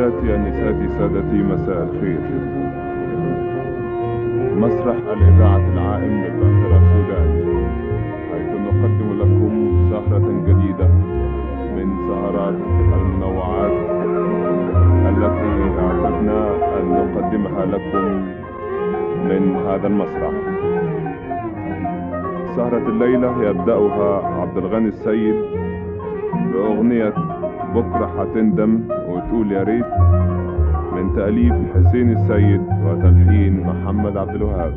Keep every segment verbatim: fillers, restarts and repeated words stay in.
سيداتي النساتي سادتي، مساء الخير. مسرح الإذاعة العائم للباخرة السودان، حيث نقدم لكم سهرة جديدة من سهرات المنوعات التي اعتدنا أن نقدمها لكم من هذا المسرح. سهرة الليلة يبدأها عبد الغني السيد بأغنية بكرة هتندم وتقول يا ريت، من تأليف حسين السيد وتلحين محمد عبد الوهاب.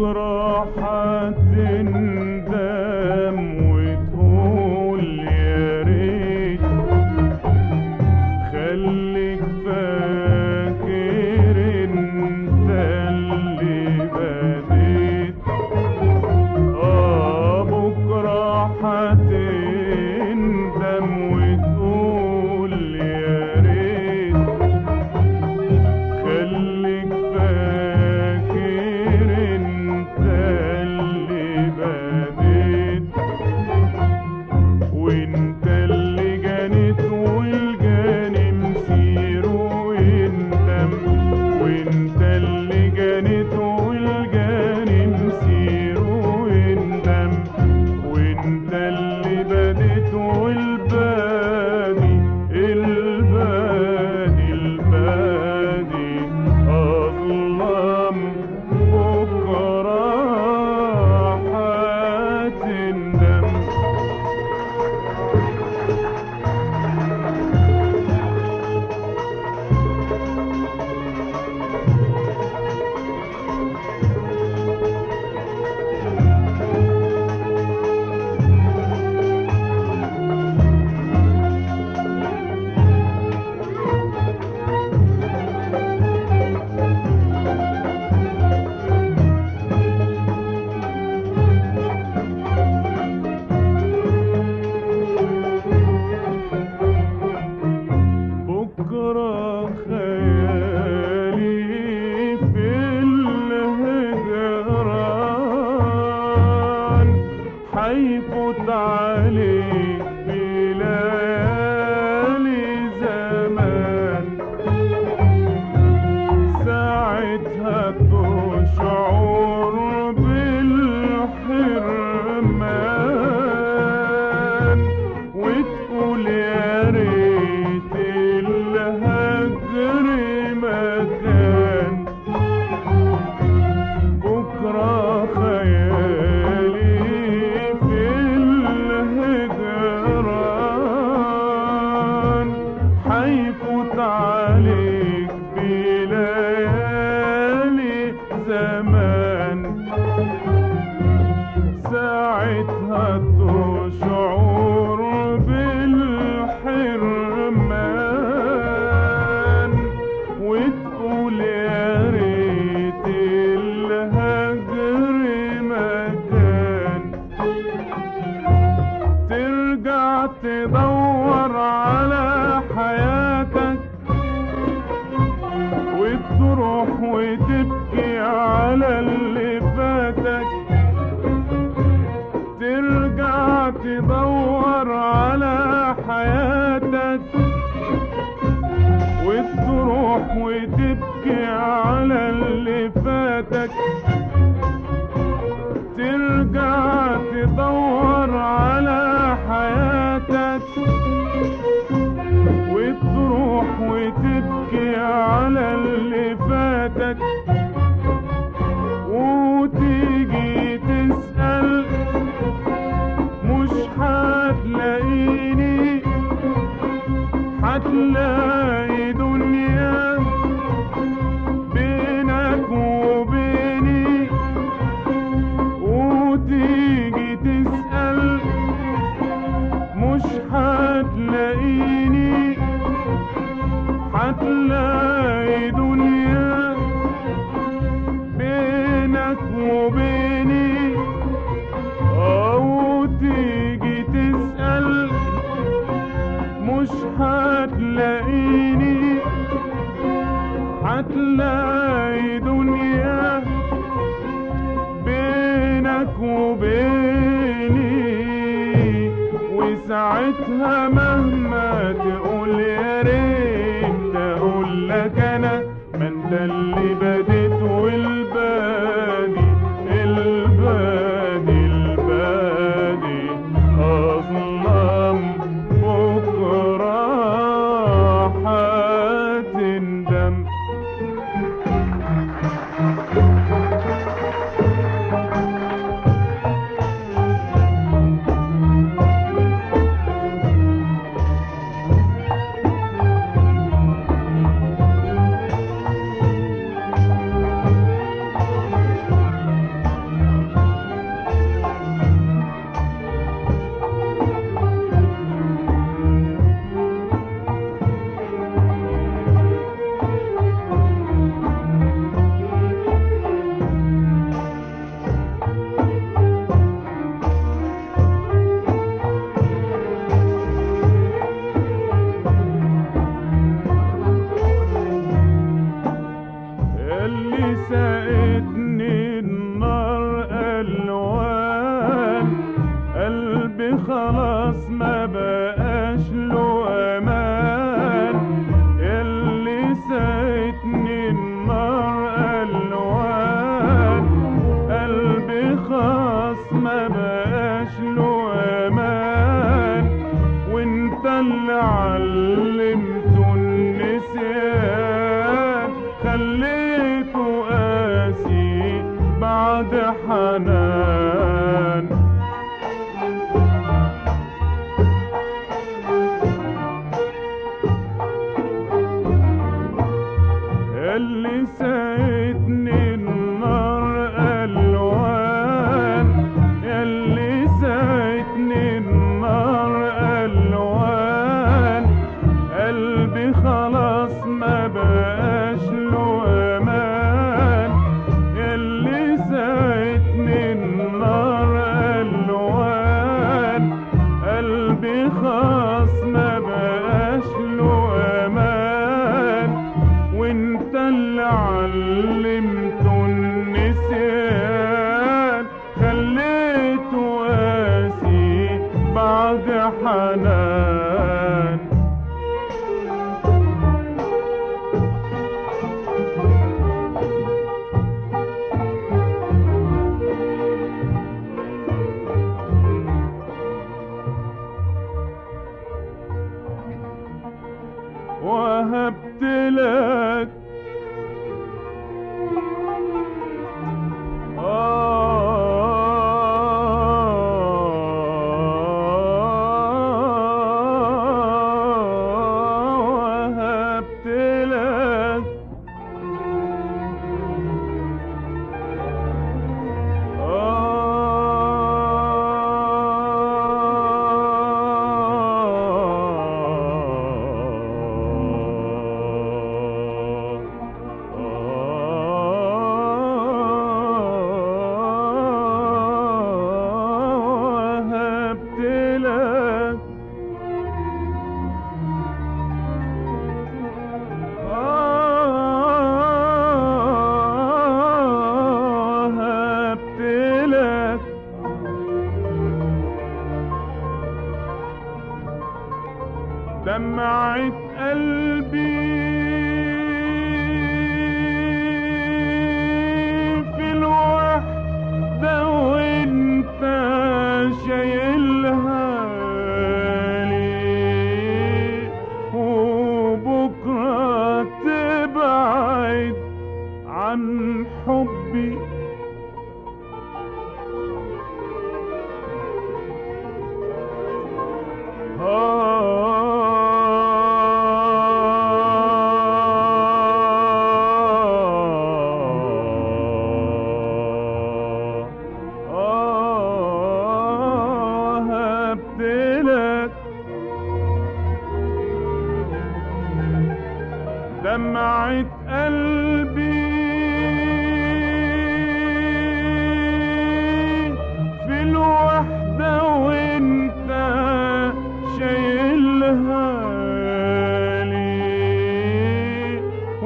بكرة هتندم وتقول يا ريت. خليك فاكر انت اللي بديت. اه بكرة هتندم وتقول يا ريت. خليك فاكر انت اللي بديت، وانت اللي جنيت والجاني مسيره يندم. وانت اللي جنيت والجاني مسيره يندم. وانت اللي بديت والبادي البادي البادي أظلم. بكرة هتندم. بكرة خيالي في الهجران حيفوت عليك بليالي زمان. ساعتها تشعر بالحرمان وتقول يا ريت الهجر مكان. بكرة خيالي في الهجران حيفوت عليك بليالي زمان. ساعتها تشعر بالحرمان وتقول يا ريت الهجر مكان. ترجع تدور على حياتك وتروح وتبكي على اللي فاتك. ترجع تدور على حياتك وتروح وتبكي على اللي فاتك. ترجع تدور على حياتك وتروح وتبكي على اللي فاتك. وتيجي تسأل مش هتلاقيني. هتلاقي دنيا بينك وبيني. وتيجي تسأل مش هتلاقيني. هتلاقي دنيا بينك وبيني. أو تيجي تسأل مش هتلاقيني. هتلاقي دنيا بينك وبيني. وساعتها مهما تقول يا ريت اقول لك انا ما انت اللي بديت والبادي البادي البادي أظلم. بكرة هتندم. بعد حنان. اللي ساعدني النار ألوان، اللي ساعدني النار ألوان، قلبي خلاص ما بقاش له أمان. اللي ساعدني النار ألوان، قلبي خلاص ما بقاش له أمان. وانت اللي علمته النسيان، خليته قاسي بعد حنان. وهبت لك وهبت لك دمعة قلبي في الوحدة وانت شايلها لي، وبكرة تبعد عن حبي. دمعة قلبي في الوحدة وانت شايلها لي،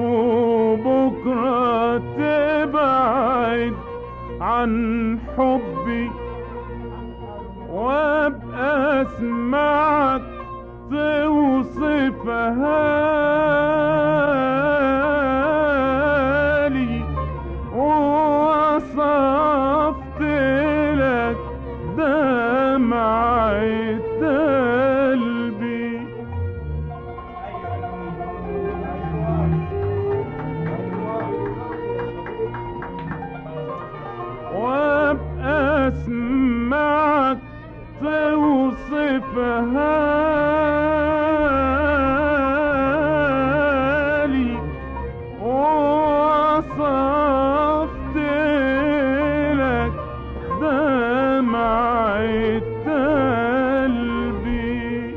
وبكرة تبعد عن حبي. وابقى اسمعك توصفها لي، ووصفت لك دمعة قلبي. وابقى اسمعك توصفها لي، ووصفت لك دمعة قلبي.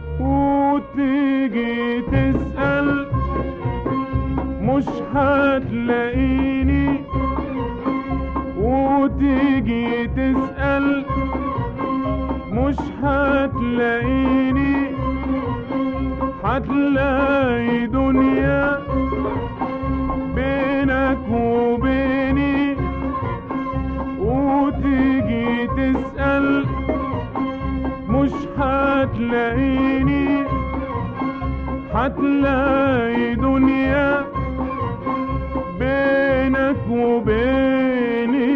وتيجي تسأل مش هتلاقيني، وتيجي تسأل مش هتلاقيني، هتلاقي دنيا بينك وبيني. وتيجي تسأل مش هتلاقيني، هتلاقي دنيا بينك وبيني.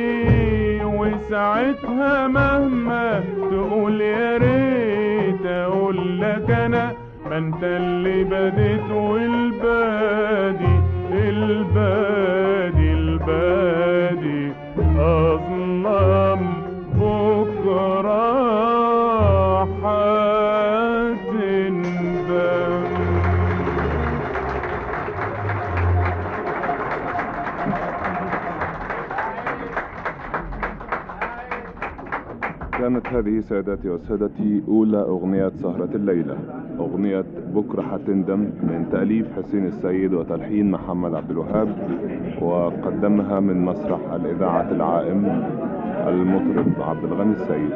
وساعتها مهما تقول يا ريت اقول لك انا، ما انت اللي بديت والبادي البادي البادي أظلم بكرة هتندم. كانت هذه سادتي وسادتي أولى أغنية سهرة الليلة، أغنية بكرة هتندم من تأليف حسين السيد وتلحين محمد عبد الوهاب، وقدمها من مسرح الإذاعة العائم المطرب عبد الغني السيد.